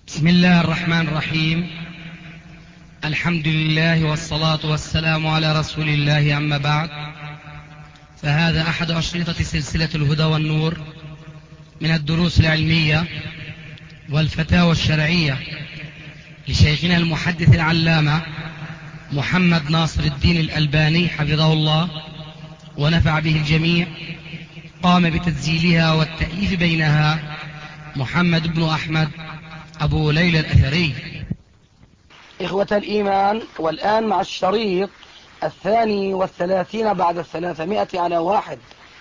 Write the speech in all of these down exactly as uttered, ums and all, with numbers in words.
بسم الله الرحمن الرحيم. الحمد لله والصلاة والسلام على رسول الله، أما بعد، فهذا أحد أشرطة سلسلة الهدى والنور من الدروس العلمية والفتاوى الشرعية لشيخنا المحدث العلامة محمد ناصر الدين الألباني حفظه الله ونفع به الجميع. قام بتسجيلها والتأليف بينها محمد بن أحمد أبو ليلى الأثري. إخوة الإيمان، والآن مع الشريط الثاني والثلاثين بعد الثلاثمائة على واحد.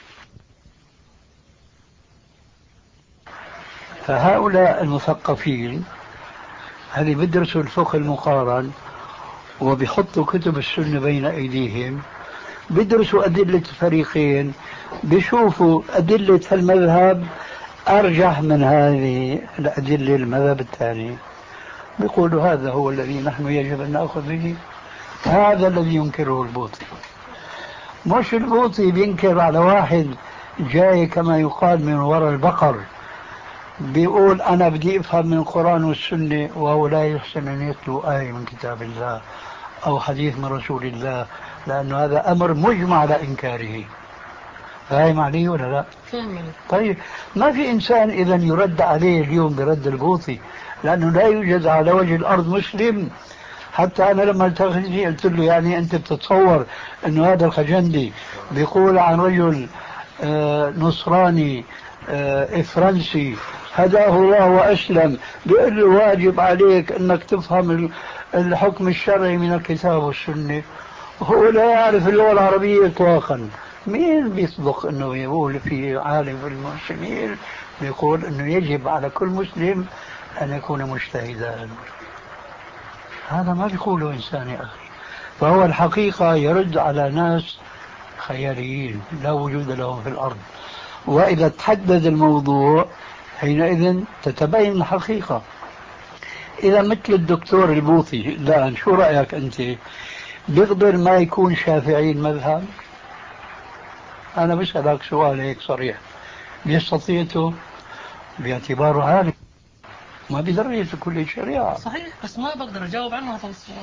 فهؤلاء المثقفين اللي بيدرسوا الفقه المقارن وبيحطوا كتب السنة بين أيديهم، بيدرسوا أدلة الفريقين، بيشوفوا أدلة المذهب أرجح من هذه الأدلة المذهب الثاني، بيقولوا هذا هو الذي نحن يجب أن نأخذ به. هذا الذي ينكره البوطي. مش البوطي بينكر على واحد جاي كما يقال من وراء البقر بيقول أنا بدي أفهم من القرآن والسنة، وهو لا يحسن أن يتلو آية من كتاب الله أو حديث من رسول الله، لأنه هذا أمر مجمع على إنكاره. فاهم عليه ولا لا؟ طيب، ما في إنسان إذا يرد عليه اليوم برد البوطي، لأنه لا يوجد على وجه الأرض مسلم. حتى أنا لما التقيته قلت له يعني أنت بتتصور أنه هذا الخجندي بيقول عن رجل آه نصراني آه فرنسي هداه الله وأسلم، بيقول له واجب عليك أنك تفهم الحكم الشرعي من الكتاب والسنة، وهو لا يعرف اللغة العربية إطلاقا. مين بيصدق أنه يقول في عالم في المسلمين بيقول أنه يجب على كل مسلم أن يكون مجتهدا؟ هذا ما بيقوله إنسان يا أخي. فهو الحقيقة يرد على ناس خياليين لا وجود لهم في الأرض، وإذا تحدد الموضوع حينئذ تتبين الحقيقة. إذا مثل الدكتور البوطي الآن، شو رأيك أنت؟ بيقدر ما يكون شافعي المذهب؟ أنا بسألك سؤال هيك صريح، بيستطيعته باعتباره عالم، ما بيدرس كل الشريعة. صحيح، بس ما بقدر أجاوب عنه هذا السؤال.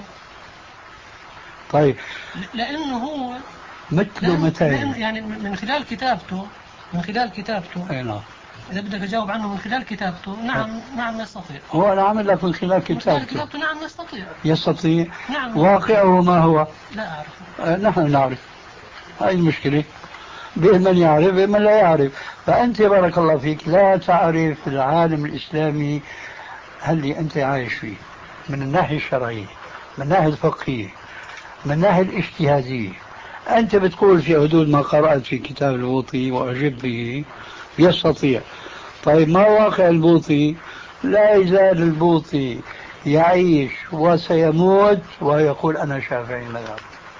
طيب، لأنه هو مثله متى يعني من خلال كتابته من خلال كتابته أي نعم. إذا بدك أجاوب عنه من خلال كتابته، نعم أه. نعم يستطيع. هو أنا عامل لك من خلال كتابته. من خلال كتابته نعم يستطيع. يستطيع. نعم. واقعه ما هو؟ لا أعرف. أه نحن نعرف. هاي المشكلة، بمن يعرف بمن لا يعرف. فأنت بارك الله فيك لا تعرف العالم الإسلامي اللي أنت عايش فيه من الناحية الشرعية، من الناحية الفقهية، من الناحية الاجتهادية. أنت بتقول في حدود ما قرأت في كتاب البوطي وأعجب به يستطيع. طيب، ما واقع البوطي؟ لا يزال البوطي يعيش وسيموت ويقول أنا شافعي المذهب.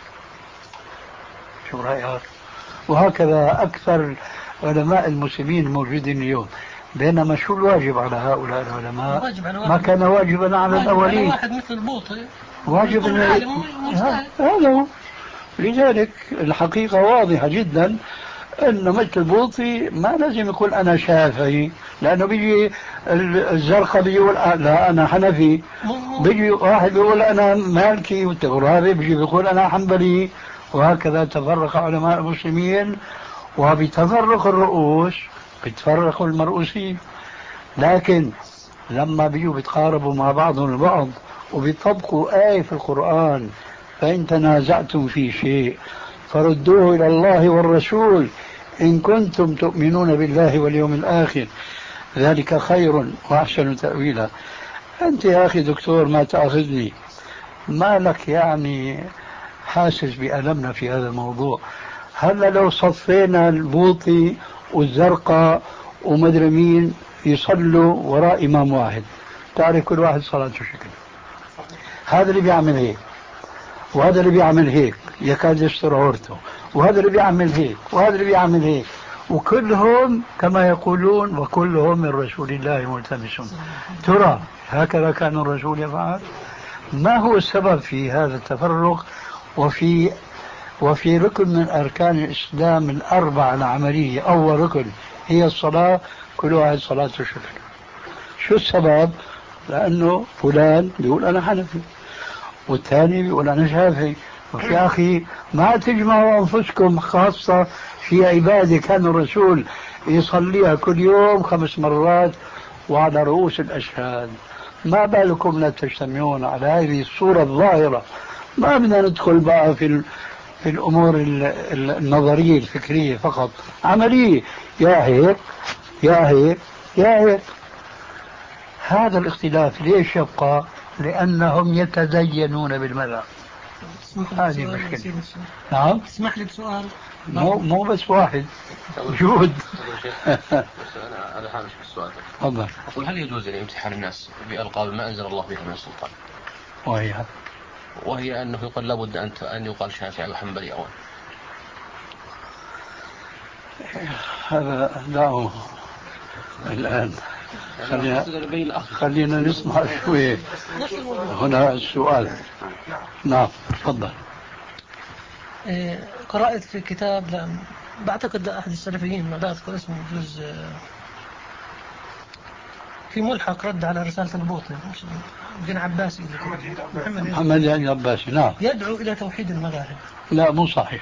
شو رأيك؟ وهكذا أكثر علماء المسلمين الموجودين اليوم. بينما شو الواجب على هؤلاء العلماء؟ ما كان واجبا على الأولين. على واحد مثل البوطي واجب هذا هو. لذلك الحقيقة واضحة جدا أنه مثل البوطي ما لازم يقول أنا شافعي، لأنه بيجي الزرقاء بيقول لا أنا حنفي، بيجي واحد بيقول أنا مالكي، والتغرابي بيجي بيقول أنا حنبلي، وهكذا تفرق علماء المسلمين. وبتفرق الرؤوس بتفرق المرؤوسين. لكن لما بيجوا بيتقاربوا مع بعضهم البعض وبيطبقوا آية في القرآن، فإن تنازعتم في شيء فردوه إلى الله والرسول إن كنتم تؤمنون بالله واليوم الآخر ذلك خير وأحسن تأويلا. أنت يا أخي دكتور ما تأخذني، ما لك يعني حاسس بألمنا في هذا الموضوع. هلا لو صفينا البوطي والزرقاء ومدري مين يصلوا وراء إمام واحد، تعرف كل واحد صلاته شكل. هذا اللي بيعمل هيك وهذا اللي بيعمل هيك يكاد يستر عورته، وهذا اللي بيعمل هيك وهذا اللي بيعمل هيك، وكلهم كما يقولون وكلهم من رسول الله ملتمسون. ترى هكذا كان الرسول يفعل؟ ما هو السبب في هذا التفرق؟ وفي وفي ركن من أركان الإسلام الأربعة العملية، أول ركن هي الصلاة، كل واحد صلاته شكل. شو السبب؟ لأنه فلان بيقول أنا حنفي والثاني بيقول أنا شافعي. يا أخي ما تجمعوا أنفسكم، خاصة في عبادة كان الرسول يصليها كل يوم خمس مرات وعلى رؤوس الأشهاد، ما بالكم لا تجتمعون على هذه الصورة الظاهرة؟ ما بدنا ندخل بقى في في الأمور النظرية الفكرية فقط، عملية، يا هيك يا هيك يا هيك. هذا الاختلاف ليش يبقى؟ لأنهم يتدينون بالمذهب. هذه مشكلة. نعم. اسمح لي بسؤال. مو مو بس واحد، جود. انا على هامش السؤال. تفضل. أقول هل يجوز امتحان الناس بألقاب ما أنزل الله بها من السلطان؟ وهي وهي أنه يقال لابد أن أن يقال شافعي وحنبلي أول. هذا دعوه الآن. خلينا خلينا نسمع شوي هنا السؤال. نعم تفضل. قرأت في كتاب، لا بعتقد لأحد السلفيين ما أذكر اسمه، جزء في ملحق رد على رسالة البوطني بن عباسي، محمد محمد يعني عباسي. نعم. يدعو إلى توحيد المذاهب. لا مو صحيح،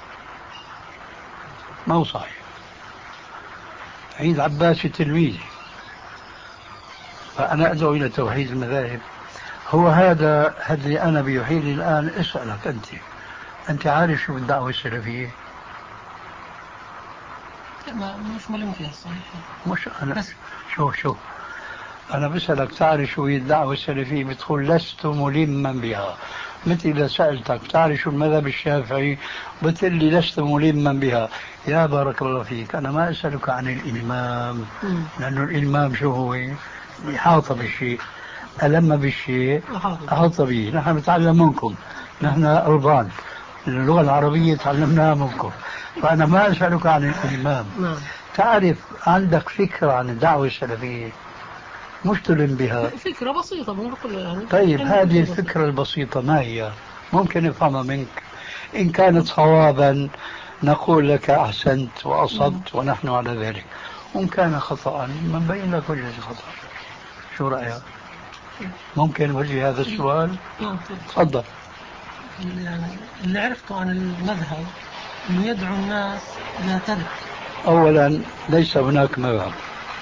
مو صحيح. عيد عباسي تلميذي، فأنا أدعو إلى توحيد المذاهب؟ هو هذا هذا أنا بيحيل الآن. اسألك أنت، أنت عارف شو الدعوة السلفية؟ ما مش ملم فيها الصراحة. مش أنا بس. شوف شوف أنا بسألك تعرف شو هي الدعوة السلفية؟ بتقول لست ملما بها. مثل إذا سألتك تعرف شو المذهب الشافعي؟ بتقول لي لست ملما بها. يا بارك الله فيك، أنا ما أسألك عن الإلمام، لأنه الإلمام شو هو؟ إحاطة بالشيء، ألم بالشيء أحاط به. نحن نتعلم منكم، نحن أربان، اللغة العربية تعلمناها منكم، فأنا ما أسألك عن الإلمام. تعرف عندك فكرة عن الدعوة السلفية؟ مش تلم بها، فكرة بسيطة بنقول يعني. طيب هذه الفكرة البسيطة ما هي؟ ممكن نفهمها منك. إن كانت صوابا نقول لك أحسنت وأصبت ونحن على ذلك، وإن كان خطأ نبين لك وجه الخطأ. شو رأيك؟ ممكن وجه هذا السؤال؟ تفضل. يعني اللي عرفته عن المذهب انه يدعو الناس الى ترك. اولا ليس هناك مذهب.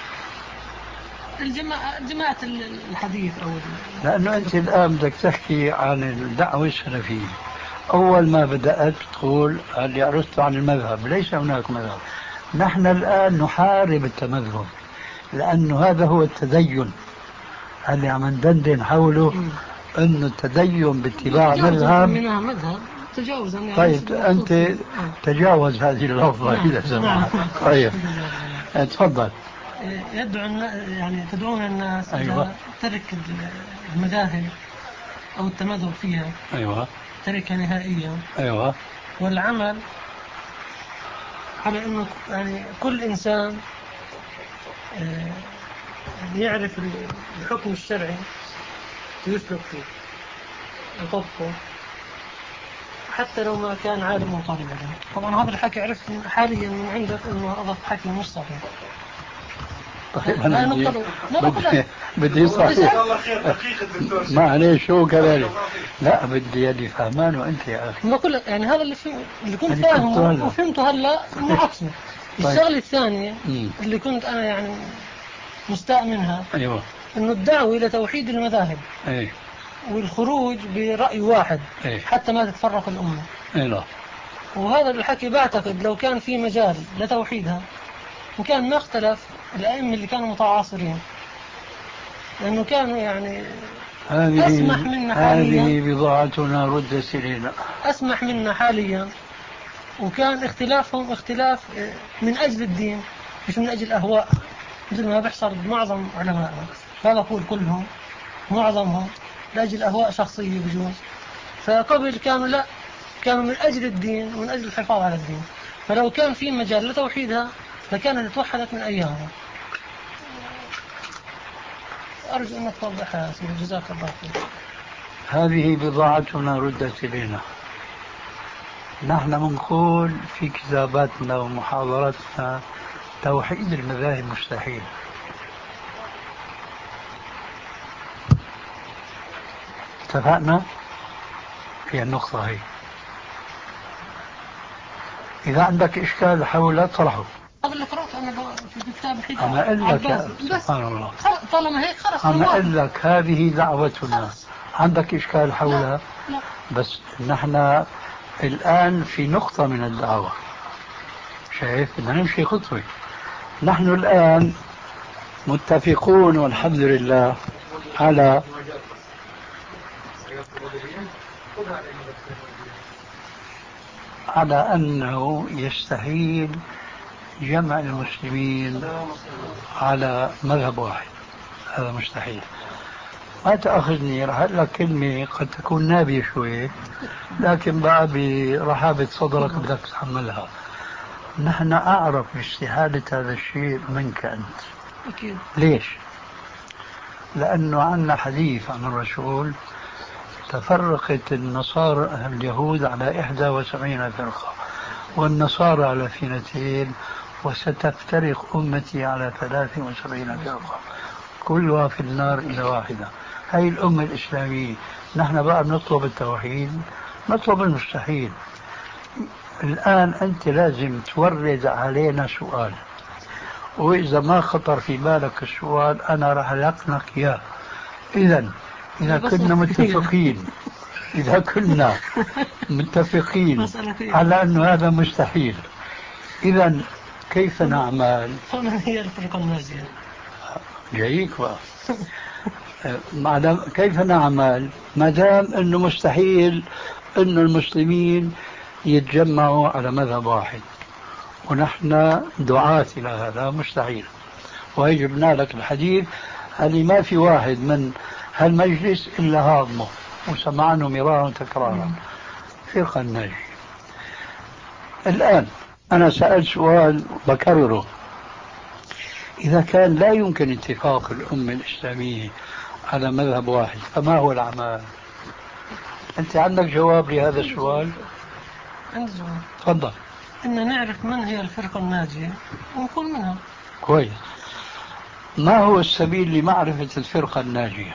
الجماعة جماعة الحديث او لانه انت الان بدك تحكي عن الدعوة السلفية. اول ما بدأت تقول اللي عرفته عن المذهب، ليس هناك مذهب. نحن الان نحارب التمذهب، لانه هذا هو التدين اللي عم ندندن حوله. انه التدين باتباع مذهب منها مذهب تجاوزا يعني. طيب انت تجاوز هذه اللفظه اذا سمحت. طيب تفضل. يدعو يعني تدعون الناس أيوة. الى ترك المذاهب او التمذهب فيها. ايوه تركها نهائيا. ايوه. والعمل على انه يعني كل انسان يعرف الحكم الشرعي يسلك فيه يطبقه حتى لو ما كان عالم طالب علم. طبعا هذا الحكي عرفت حاليا من عندك انه هذا حكي مش صحيح. طيب انا بدي بدي صحيح ما عليه شو كذلك. لا بدي اللي فهمان وانت يا اخي. ما كل يعني هذا اللي فهم اللي كنت فاهمه وفهمته هلا انه عكسه. الشغله الثانيه اللي كنت انا يعني مستاء منها ايوه انه الدعوه الى توحيد المذاهب ايه والخروج برأي واحد ايه حتى ما تتفرق الأمة. ايه لا. وهذا الحكي بعتقد لو كان في مجال لتوحيدها وكان ما اختلف الأئمة اللي كانوا متعاصرين، لأنه كانوا يعني أسمح منا حاليا. هذه بضاعتنا ردت إلينا. أسمح منا حاليا، وكان اختلافهم اختلاف من أجل الدين مش من أجل أهواء، مثل ما بيحصل بمعظم علمائنا. لا نقول كلهم، معظمهم لأجل أهواء شخصية بجوز. فقبل كانوا لا، كانوا من أجل الدين ومن أجل الحفاظ على الدين. فلو كان في مجال لتوحيدها لكانت توحدت من أيامها. أرجو أنك توضحها سيدي، جزاك الله خير. هذه بضاعتنا ردت إلينا. نحن نقول في كتاباتنا ومحاضراتنا توحيد المذاهب مستحيل. اتفقنا في النقطة هي. إذا عندك إشكال حول طرحه. هذا اللي قرأته أنا في كتاب الحجة. أنا أقول لك سبحان الله. طالما هيك خلاص. أنا أقول لك هذه دعوتنا. عندك إشكال حولها؟ لا. بس نحن الآن في نقطة من الدعوة. شايف بدنا نمشي خطوة. نحن الآن متفقون والحمد لله على على أنه يستحيل جمع المسلمين على مذهب واحد. هذا مستحيل. ما تأخذني رح أقول لك كلمة قد تكون نابية شوي، لكن بقى برحابة صدرك بدك تحملها. نحن أعرف باستحالة هذا الشيء منك أنت. أكيد. ليش؟ لأنه عندنا حديث عن الرسول: تفرقت النصارى اليهود على إحدى وسبعين فرقة والنصارى على اثنتين وستفترق أمتي على ثلاث وسبعين فرقة كلها في النار إلا واحدة. هاي الأمة الإسلامية. نحن بقى بنطلب التوحيد، نطلب المستحيل. الآن أنت لازم تورد علينا سؤال، وإذا ما خطر في بالك السؤال أنا راح ألقنك إياه. إذن إذا كنا متفقين إذا كنا متفقين على أن هذا مستحيل، إذن كيف نعمل؟ فما هي الفرقة الناجية؟ جايك بقى. كيف نعمل ما دام أنه مستحيل أن المسلمين يتجمعوا على مذهب واحد، ونحن دعاة إلى هذا مستحيل. وهي جبنا لك الحديث اللي ما في واحد من هالمجلس إلا هاضمه وسمعنه مرارا تكرارا. فرقة الناجية. الآن أنا سألت سؤال بكرره: إذا كان لا يمكن اتفاق الأمة الإسلامية على مذهب واحد فما هو العمل؟ أنت عندك جواب لهذا السؤال؟ عندي جواب. تفضل. إن نعرف من هي الفرقة الناجية ونكون منها. كويس. ما هو السبيل لمعرفة الفرقة الناجية؟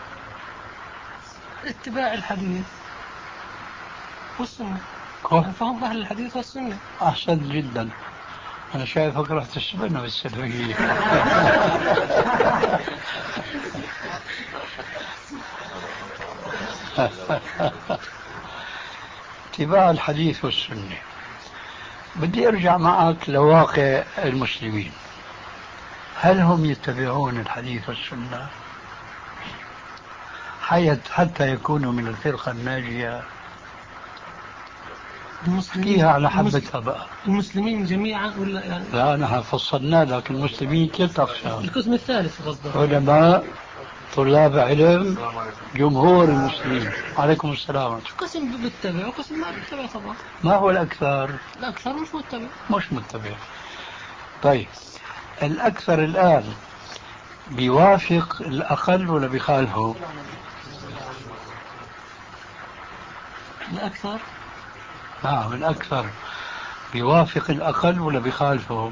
اتباع الحديث والسنة. كويس. فهم أهل الحديث والسنة. أحسنت جدا. أنا شايفك رح تسبنا بالسلوية. اتباع الحديث والسنة. بدي أرجع معك لواقع المسلمين. هل هم يتبعون الحديث والسنة حتى يكونوا من الفرقة الناجية؟ فيها على حبتها بقى. المسلمين جميعا ولا يعني؟ لا نحن فصلنا لك المسلمين ثلاث أقسام. القسم الثالث قصدك. علماء، طلاب علم، جمهور المسلمين. عليكم السلام. قسم بيتبع وقسم ما بيتبع طبعا. ما هو الأكثر؟ الأكثر مش متبع. مش متبع. طيب الأكثر الآن بيوافق الأقل ولا بيخالفه؟ الأكثر. نعم الأكثر بيوافق الأقل ولا بيخالفه؟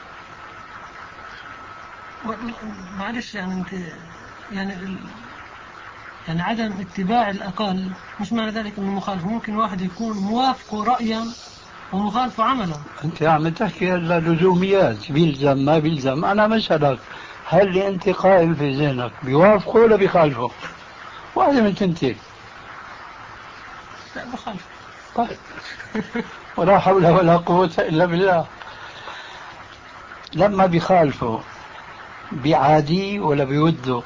معلش يعني أنت يعني ال... يعني عدم اتباع الأقل مش معنى ذلك أنه مخالف. ممكن واحد يكون موافقه رأيا ومخالفه عملا. أنت عم تحكي هلا لزوميات، بيلزم ما بيلزم. أنا مسألك هل اللي أنت قائل في ذهنك بيوافقه ولا بيخالفه؟ واحدة من تنتين. لا بخالف. طيب ولا حول ولا قوة إلا بالله. لما بيخالفه بعادي ولا بيوده؟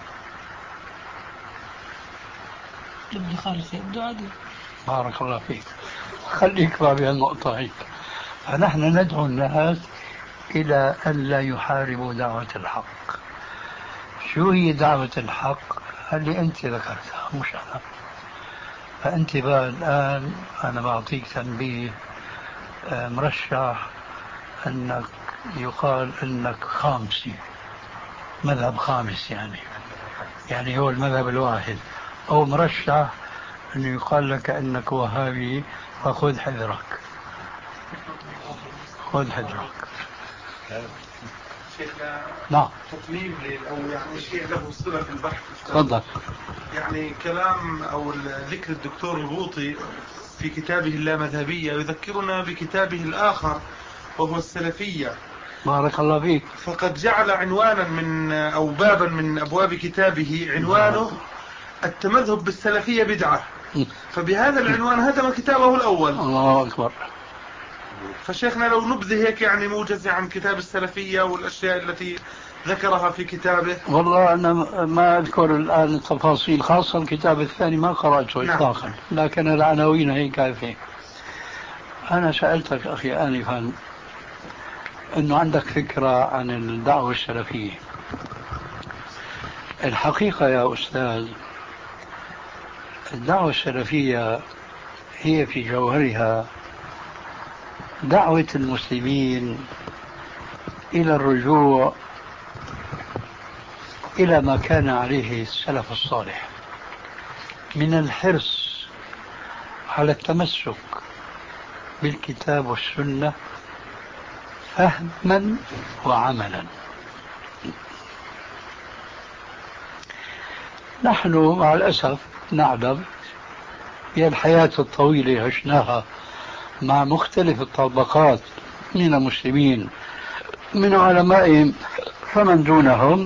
يبدو خالف يبدو عادي. بارك الله فيك. خليك بقى بهالنقطة هيك. فنحن ندعو الناس إلى أن لا يحاربوا دعوة الحق. شو هي دعوة الحق؟ اللي أنت ذكرتها مش أنا. فأنت بقى الآن أنا بعطيك تنبيه مرشح أنك يقال أنك خامسي، مذهب خامس يعني يعني هو المذهب الواحد، أو مرشح أنه يقال لك أنك وهابي، فخذ حذرك خذ حذرك. شيخنا نعم تطليب أو يعني شيء له صلة في البحث. تفضل. يعني كلام أو ذكر الدكتور الغوطي في كتابه اللامذهبية يذكرنا بكتابه الآخر وهو السلفية. بارك الله فيك. فقد جعل عنوانا من أو بابا من أبواب كتابه عنوانه التمذهب بالسلفية بدعة، فبهذا العنوان هدم كتابه الأول. الله أكبر. فشيخنا لو نبذه هيك يعني موجز عن كتاب السلفية والأشياء التي ذكرها في كتابه. والله أنا ما أذكر الآن التفاصيل، خاصة الكتاب الثاني ما قرأته نعم. إطلاقا، لكن العناوين هي كافية. أنا سألتك أخي آنفا أنه عندك فكرة عن الدعوة السلفية. الحقيقة يا أستاذ الدعوة السلفية هي في جوهرها دعوة المسلمين إلى الرجوع إلى ما كان عليه السلف الصالح من الحرص على التمسك بالكتاب والسنة فهما وعملا. نحن مع الأسف نعلم هي الحياة الطويلة عشناها مع مختلف الطبقات من المسلمين من علمائهم فمن دونهم،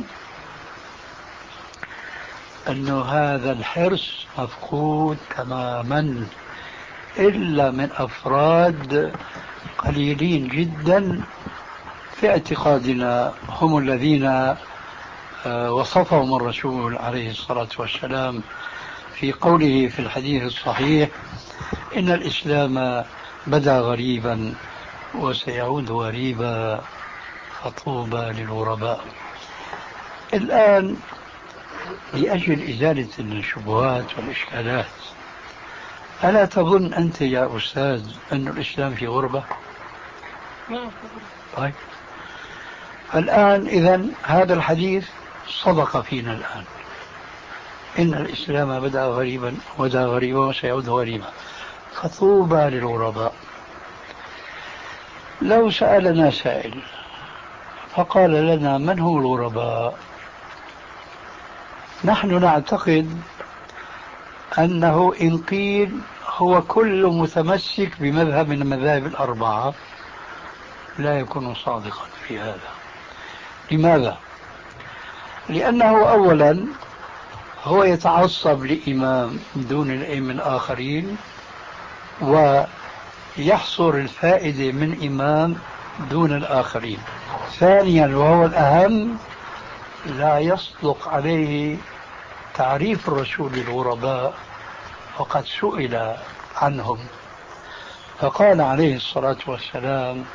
أن هذا الحرص مفقود تماما إلا من أفراد قليلين جدا في اعتقادنا هم الذين وصفهم الرسول عليه الصلاة والسلام في قوله في الحديث الصحيح إن الإسلام بدأ غريبا وسيعود غريبا فطوبى للغرباء. الآن لأجل إزالة الشبهات والإشكالات، ألا تظن أنت يا أستاذ أن الإسلام في غربة؟ طيب الآن إذن هذا الحديث صدق فينا الآن، إن الإسلام بدأ غريبا ودا غريبا وسيعود غريبا فطوبى للغرباء. لو سألنا سائل فقال لنا من هم الغرباء، نحن نعتقد أنه إن قيل هو كل متمسك بمذهب من المذاهب الأربعة لا يكون صادقا في هذا. لماذا؟ لأنه أولا هو يتعصب لإمام دون الأئمة الآخرين ويحصر الفائدة من إمام دون الآخرين. ثانيا وهو الأهم لا يصدق عليه تعريف الرسول للغرباء، وقد سئل عنهم فقال عليه الصلاة والسلام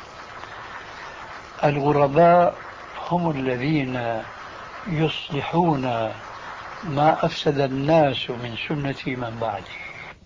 الغرباء هم الذين يصلحون ما أفسد الناس من سنتي من بعدي.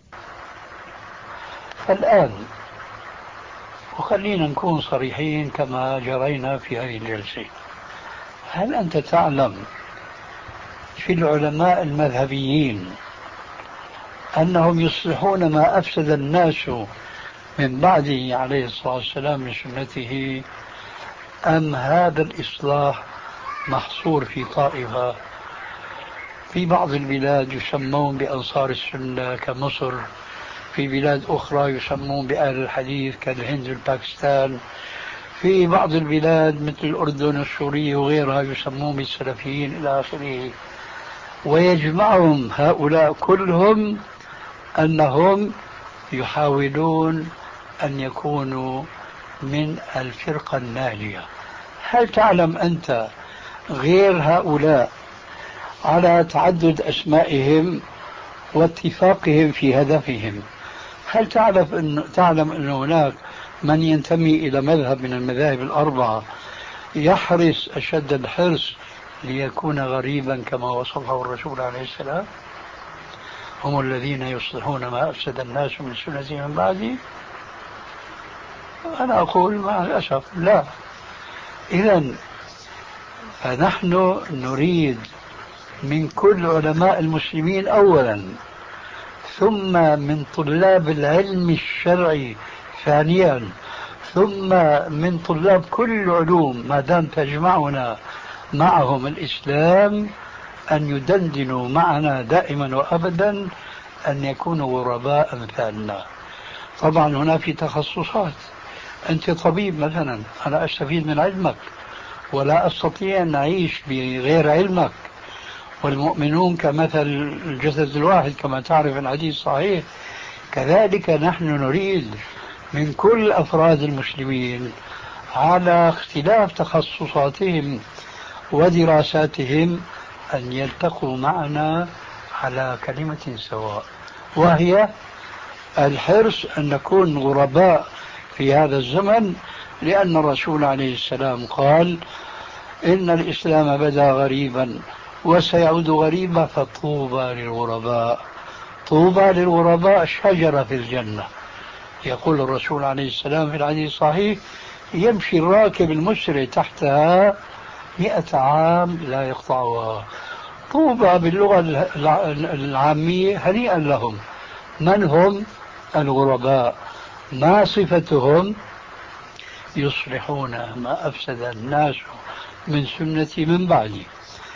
الآن وخلينا نكون صريحين كما جرينا في هذه الجلسة، هل أنت تعلم في العلماء المذهبيين أنهم يصلحون ما أفسد الناس من بعده عليه الصلاة والسلام من سنته، أم هذا الإصلاح محصور في طائفة؟ في بعض البلاد يسمون بأنصار السنة كمصر، في بلاد أخرى يسمون بأهل الحديث كالهند والباكستان، في بعض البلاد مثل الأردن والسورية وغيرها يسمون بالسلفيين إلى آخره. ويجمعهم هؤلاء كلهم أنهم يحاولون أن يكونوا من الفرقة الناجية. هل تعلم أنت غير هؤلاء على تعدد أسمائهم واتفاقهم في هدفهم؟ هل تعرف أن تعلم أن هناك من ينتمي إلى مذهب من المذاهب الأربعة يحرص أشد الحرص ليكون غريبا كما وصفه الرسول عليه السلام؟ هم الذين يصلحون ما أفسد الناس من سنتي من بعدي. أنا أقول مع الأسف لا. إذن فنحن نريد من كل علماء المسلمين أولا، ثم من طلاب العلم الشرعي ثانيا، ثم من طلاب كل العلوم ما دام تجمعنا معهم الإسلام أن يدندنوا معنا دائما وأبدا، أن يكونوا غرباء أمثالنا. طبعا هنا في تخصصات، أنت طبيب مثلا، أنا أستفيد من علمك ولا أستطيع أن أعيش بغير علمك، والمؤمنون كمثل الجسد الواحد كما تعرف الحديث صحيح. كذلك نحن نريد من كل أفراد المسلمين على اختلاف تخصصاتهم ودراساتهم أن يلتقوا معنا على كلمة سواء، وهي الحرص أن نكون غرباء في هذا الزمن، لأن الرسول عليه السلام قال إن الإسلام بدأ غريبا وسيعود غريبا فطوبى للغرباء. طوبى للغرباء شجرة في الجنة، يقول الرسول عليه السلام في الحديث الصحيح يمشي الراكب المسرع تحتها مئة عام لا يقطعها. طوبى باللغة العامية هنيئا لهم. من هم الغرباء؟ ما صفتهم؟ يصلحون ما أفسد الناس من سنتي من بعدي.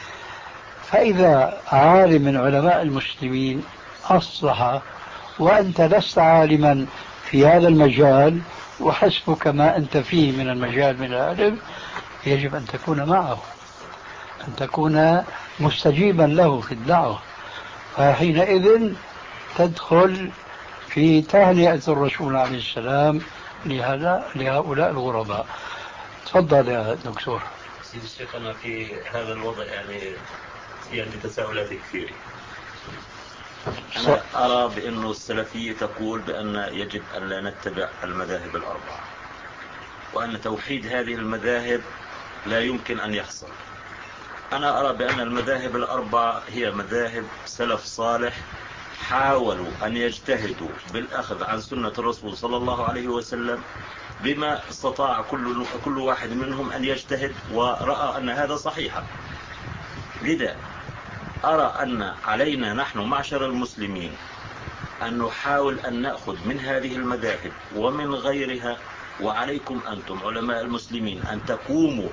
فإذا عالم من علماء المسلمين أصلح وأنت لست عالما في هذا المجال وحسبك ما أنت فيه من المجال من العلم، يجب أن تكون معه، أن تكون مستجيبا له في الدعوة، فحينئذ تدخل في تهنئة الرسول عليه السلام لهذا لهؤلاء الغرباء. تفضل يا دكتور. سيد الشيخ، أنا في هذا الوضع يعني يعني تساؤلات كثيرة. أنا أرى بأن السلفية تقول بأن يجب أن لا نتبع المذاهب الأربعة، وأن توحيد هذه المذاهب لا يمكن أن يحصل. أنا أرى بأن المذاهب الأربعة هي مذاهب سلف صالح حاولوا أن يجتهدوا بالأخذ عن سنة الرسول صلى الله عليه وسلم بما استطاع كل كل واحد منهم أن يجتهد، ورأى أن هذا صحيحا. لذا أرى أن علينا نحن معشر المسلمين أن نحاول أن نأخذ من هذه المذاهب ومن غيرها، وعليكم أنتم علماء المسلمين أن تقوموا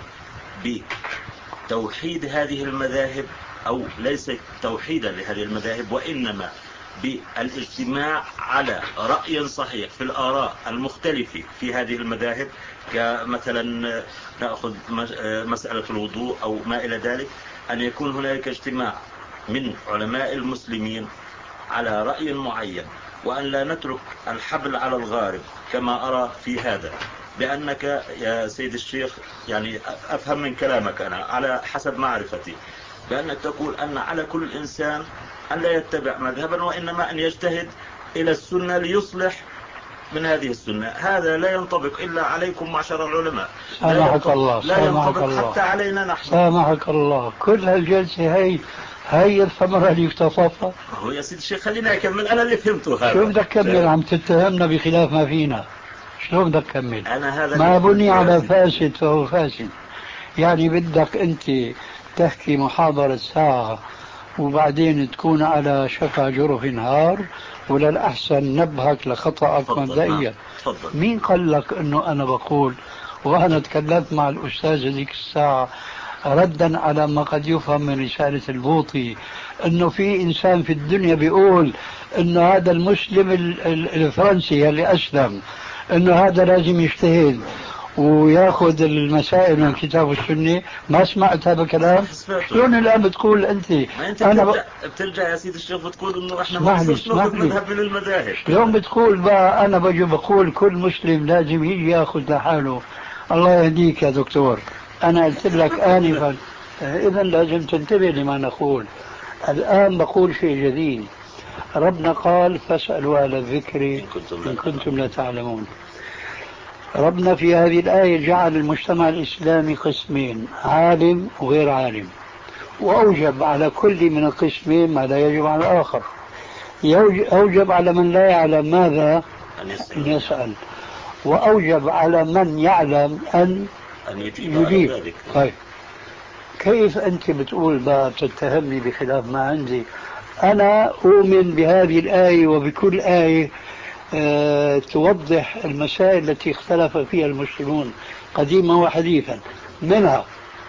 بتوحيد هذه المذاهب، أو ليس توحيدا لهذه المذاهب وإنما بالاجتماع على رأي صحيح في الآراء المختلفة في هذه المذاهب، كمثلا نأخذ مسألة الوضوء أو ما إلى ذلك، أن يكون هناك اجتماع من علماء المسلمين على رأي معين، وأن لا نترك الحبل على الغارب كما أرى في هذا. بأنك يا سيد الشيخ يعني أفهم من كلامك أنا على حسب معرفتي بأنك تقول أن على كل إنسان أن لا يتبع مذهبا، وإنما أن يجتهد إلى السنة ليصلح من هذه السنة. هذا لا ينطبق إلا عليكم معشر العلماء، سامحك الله، لا ينطبق الله. حتى علينا نحن. سامحك الله، كل هالجلسة هي هي الثمرة اللي اقتصفها. هو يا سيد الشيخ خلينا أكمل، أنا اللي فهمته هذا. شو بدك تكمل؟ عم تتهمنا بخلاف ما فينا، شلون بدك تكمل؟ أنا هذا ما بني على فاسد فهو فاسد. يعني بدك أنت تحكي محاضرة ساعة وبعدين تكون على شفا جرف نهار، ولا الأحسن نبهك لخطأك مبدئيا؟ مين قال لك أنه أنا بقول؟ وأنا تكلمت مع الأستاذ هذيك الساعة ردا على ما قد يفهم من رسالة البوطي، أنه في إنسان في الدنيا بيقول أنه هذا المسلم الفرنسي اللي أسلم أنه هذا لازم يجتهد وياخذ المسائل من كتاب السنة. ما سمعت هذا الكلام؟ شلون الآن بتقول أنت؟ ما أنت أنا بترجع, بترجع يا سيد الشيخ بتقول إنه إحنا ما نصيرش ناخذ مذهب من المذاهب. شلون بتقول بقى؟ أنا بجي بقول كل مسلم لازم يجي ياخذ لحاله. الله يهديك يا دكتور، أنا قلت لك آنفا إذا لازم تنتبه لما نقول. الآن بقول شيء جديد. ربنا قال فاسألوا أهل الذكر إن كنتم لا تعلمون. ربنا في هذه الآية جعل المجتمع الإسلامي قسمين، عالم وغير عالم، وأوجب على كل من القسمين ما لا يجب على الآخر. أوجب على من لا يعلم ماذا؟ أن يسأل، وأوجب على من يعلم أن يجيب. طيب كيف أنت بتقول بقى بتتهمني بخلاف ما عندي؟ أنا أؤمن بهذه الآية وبكل آية آه، توضح المسائل التي اختلف فيها المسلمون قديما وحديثا. منها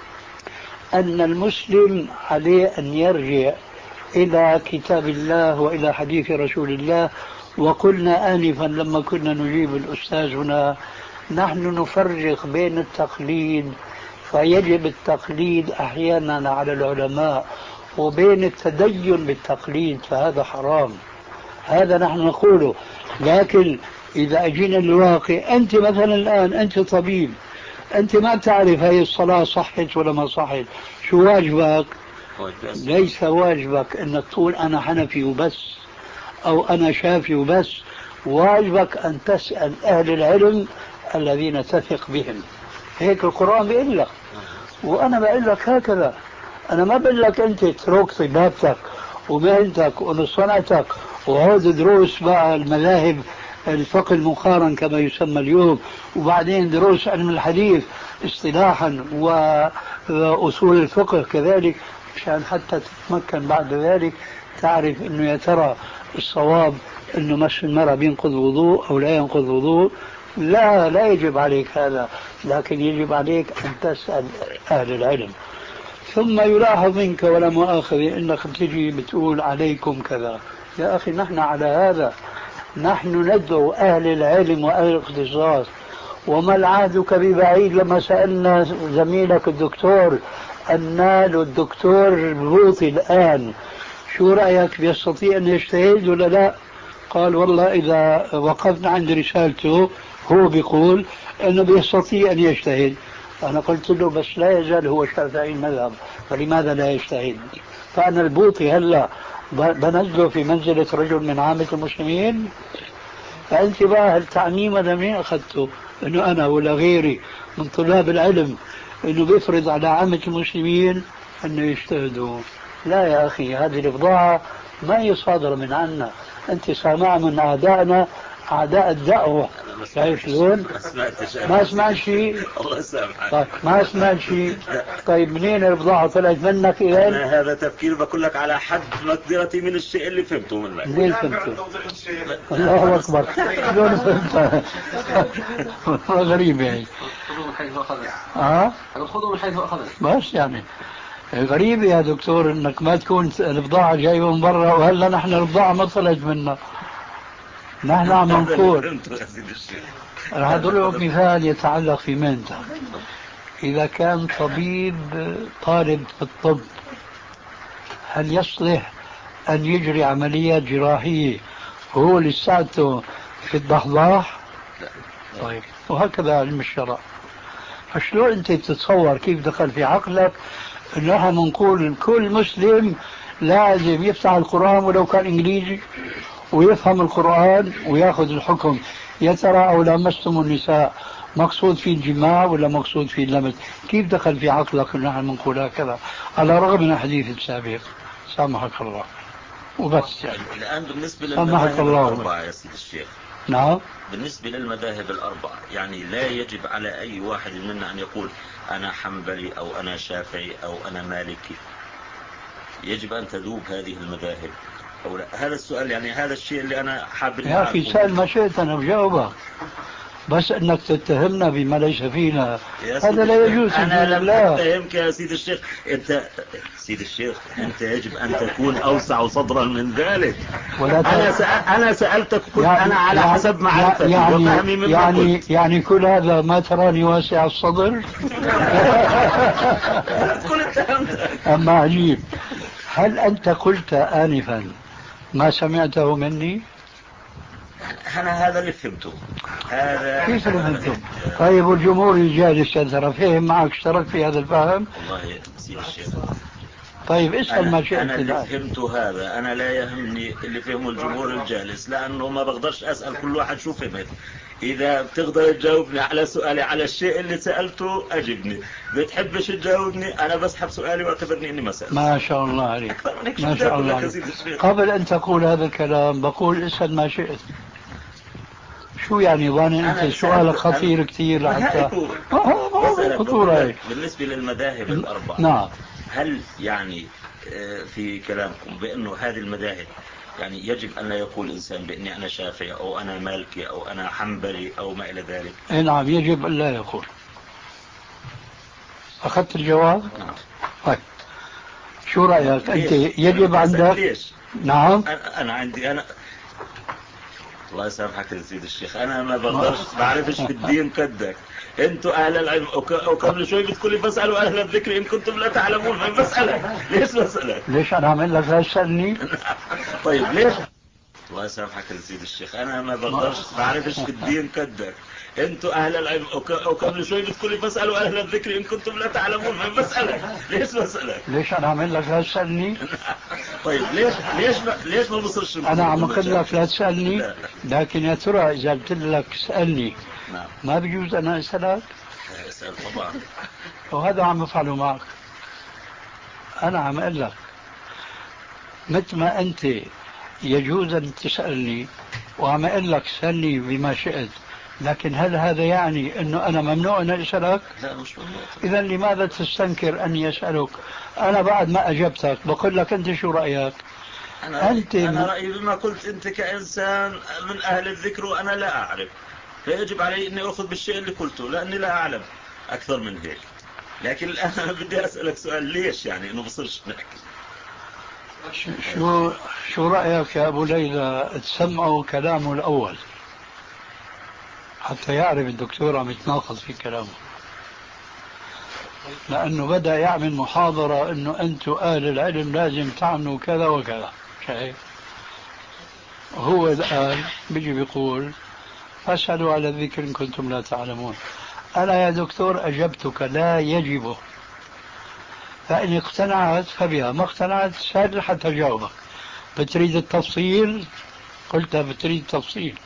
أن المسلم عليه أن يرجع إلى كتاب الله وإلى حديث رسول الله. وقلنا آنفا لما كنا نجيب الأستاذ هنا نحن نفرق بين التقليد، فيجب التقليد أحيانا على العلماء، وبين التدين بالتقليد، فهذا حرام. هذا نحن نقوله. لكن إذا أجينا للواقع، أنت مثلا الآن أنت طبيب، أنت ما تعرف هذه الصلاة صحت ولا ما صحت، شو واجبك؟ ليس واجبك أن تقول أنا حنفي وبس أو أنا شافي وبس، واجبك أن تسأل أهل العلم الذين تثق بهم. هيك القرآن بيقول لك، وأنا بقول لك هكذا. أنا ما بقول لك أنت تترك طبابتك ومهنتك وصنعتك وعود دروس بقى المذاهب الفقه المقارن كما يسمى اليوم، وبعدين دروس علم الحديث اصطلاحا وأصول الفقه كذلك، مشان حتى تتمكن بعد ذلك تعرف أنه يا ترى الصواب أنه مس المرأة بينقض وضوء أو لا ينقض وضوء. لا لا يجب عليك هذا، لكن يجب عليك أن تسأل أهل العلم. ثم يلاحظ منك ولا مؤاخذة أنك تجي بتقول عليكم كذا. يا أخي نحن على هذا، نحن ندعو أهل العلم وأهل الاختصاص. وما العهدك ببعيد لما سألنا زميلك الدكتور النال والدكتور البوطي الآن شو رأيك، بيستطيع أن يجتهد ولا لا؟ قال والله إذا وقفنا عند رسالته هو بيقول أنه بيستطيع أن يجتهد. أنا قلت له بس لا يزال هو شافعي المذهب، فلماذا لا يجتهد؟ فأنا البوطي هلا بنزله في منزلة رجل من عامة المسلمين؟ فأنت بقى التعميم هذا منين أخذته؟ أنه أنا ولا غيري من طلاب العلم أنه بيفرض على عامة المسلمين أنه يجتهدوا؟ لا يا أخي، هذه الإفضاعة ما هي صادرة من عنا. أنت سامع من أعدائنا، أعداء الدعوة. شايف شلون؟ ما سمعت شيء. الله يسامحك. طيب ما سمعت شيء. طيب منين البضاعة طلعت منك إذا؟ أنا هذا تفكير بقول لك على حد مقدرتي من الشيء اللي فهمته منك. منين فهمته؟ الله أكبر. شلون فهمت؟ غريب يعني. خذوا من حيث أخذت. ها؟ خذوا من حيث أخذت. بس يعني غريب يا دكتور انك ما تكون البضاعة جايبة من برا، وهلا نحن البضاعة ما طلعت منا، نحن عم نقول. راح اضرب لك مثال يتعلق في مهنته. اذا كان طبيب طالب في الطب، هل يصلح ان يجري عمليات جراحية هو لساته في الضحضاح؟ طيب وهكذا علم الشرع. فشلون انت تتصور كيف دخل في عقلك نحن نقول كل مسلم لازم يفتح القرآن ولو كان إنجليزي ويفهم القرآن ويأخذ الحكم؟ يا ترى أو لامستم النساء مقصود في الجماع ولا مقصود في اللمس؟ كيف دخل في عقلك نحن نقول هكذا على الرغم من الحديث السابق؟ سامحك الله. وبس يعني. الآن بالنسبة للمذاهب الأربعة يا سيد الشيخ. نعم. بالنسبة للمذاهب الأربعة يعني لا يجب على أي واحد منا أن يقول أنا حنبلي أو أنا شافعي أو أنا مالكي. يجب أن تذوب هذه المذاهب أو لا؟ هذا السؤال يعني، هذا الشيء اللي أنا حابب يا أخي سأل ما شئت أنا بجاوبك، بس انك تتهمنا بما ليس فينا هذا لا يجوز. انا لم اتهمك يا سيد الشيخ. انت سيد الشيخ انت يجب ان تكون اوسع صدرا من ذلك. انا سأل... انا سالتك قلت يعني انا على يعني حسب معرفتي يعني وفهمي مما يعني قلت. يعني كل هذا ما تراني واسع الصدر. تكون اتهمت. اما عجيب، هل انت قلت انفا ما سمعته مني؟ أنا هذا اللي فهمته. هذا كيف اللي فهمته؟ طيب والجمهور الجالس ترى فهم معك، اشترك في هذا الفهم؟ والله سيد الشيخ. طيب اسأل ما شئت. أنا اللي فهمته هذا، أنا لا يهمني اللي فهمه الجمهور الجالس، لأنه ما بقدرش أسأل كل واحد شو فهمت. إذا بتقدر تجاوبني على سؤالي على الشيء اللي سألته أجبني، بتحبش تجاوبني أنا بسحب سؤالي واعتبرني إني ما سألت. ما شاء الله عليك. ما شاء الله عليك. قبل أن تقول هذا الكلام بقول اسأل ما شئت. شو يعني ظاني أنت سؤالك خطير كثير لحتى خطورة. بالنسبة للمذاهب الأربعة نعم، هل يعني في كلامكم بأنه هذه المذاهب يعني يجب أن لا يقول إنسان بإني أنا شافعي أو أنا مالكي أو أنا حنبلي أو ما إلى ذلك. اي نعم، يجب أن لا يقول. أخذت الجواب؟ نعم. طيب شو رأيك أنت؟ ليش؟ يجب عندك. ليش؟ نعم. أنا, أنا عندي أنا الله يسامحك يا سيد الشيخ، أنا ما بقدرش بعرفش في الدين كدك. أنتوا أهل العلم، وقبل شوي بتقولي فاسألوا أهل الذكر إن كنتم لا تعلمون. ما بسألك ليش بسألك؟ ليش أنا أعمل لك لا تسألني؟ طيب ليش؟ الله يسامحك يا سيد الشيخ، أنا ما بقدرش بعرفش في الدين كدك. أنتوا أهل العلم، وقبل شوي بتقولي فاسألوا أهل الذكر إن كنتم لا تعلمون. ما بسألك ليش بسألك؟ ليش أنا أعمل لك لا تسألني؟ طيب ليش ليش ما ليش ما بصيرش؟ أنا عم أقول لك لا تسألني، لا. لكن يا ترى إذا قلت لك اسألني نعم. ما بيجوز أنا أسألك؟ اسأل طبعا. وهذا عم أفعله معك. أنا عم أقول لك مثل ما أنت يجوز أن تسألني وعم أقول لك سألني بما شئت، لكن هل هذا يعني أنه أنا ممنوع أن أسألك؟ لا مش ممنوع. إذا لماذا تستنكر أني أسألك؟ أنا بعد ما أجبتك بقول لك أنت شو رأيك؟ أنا, أنت أنا رأيي بما قلت أنت كإنسان من أهل الذكر وأنا لا أعرف، فيجب علي أني أخذ بالشيء اللي قلته لأني لا أعلم أكثر من هيك. لكن الآن أنا بدي أسألك سؤال، ليش يعني إنه بصيرش نحكي؟ شو شو رأيك يا أبو ليلى تسمعوا كلامه الأول حتى يعرف الدكتور عم يتناقض في كلامه، لأنه بدأ يعمل محاضرة أنه أنتم أهل العلم لازم تعملوا كذا وكذا. شايف؟ هو الآن بيجي بيقول فاسألوا على الذكر إن كنتم لا تعلمون. أنا يا دكتور أجبتك لا يجب، فإن اقتنعت فبها، ما اقتنعت سهل حتى جاوبك. بتريد التفصيل؟ قلت بتريد التفصيل.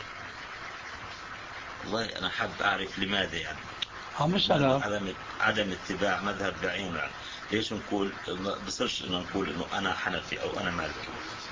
والله أنا حاب أعرف لماذا يعني مسألة عدم عدم اتباع مذهب بعينه. يعني ليش نقول ما بصيرش إنه نقول إنه أنا حنفي أو أنا مالكي؟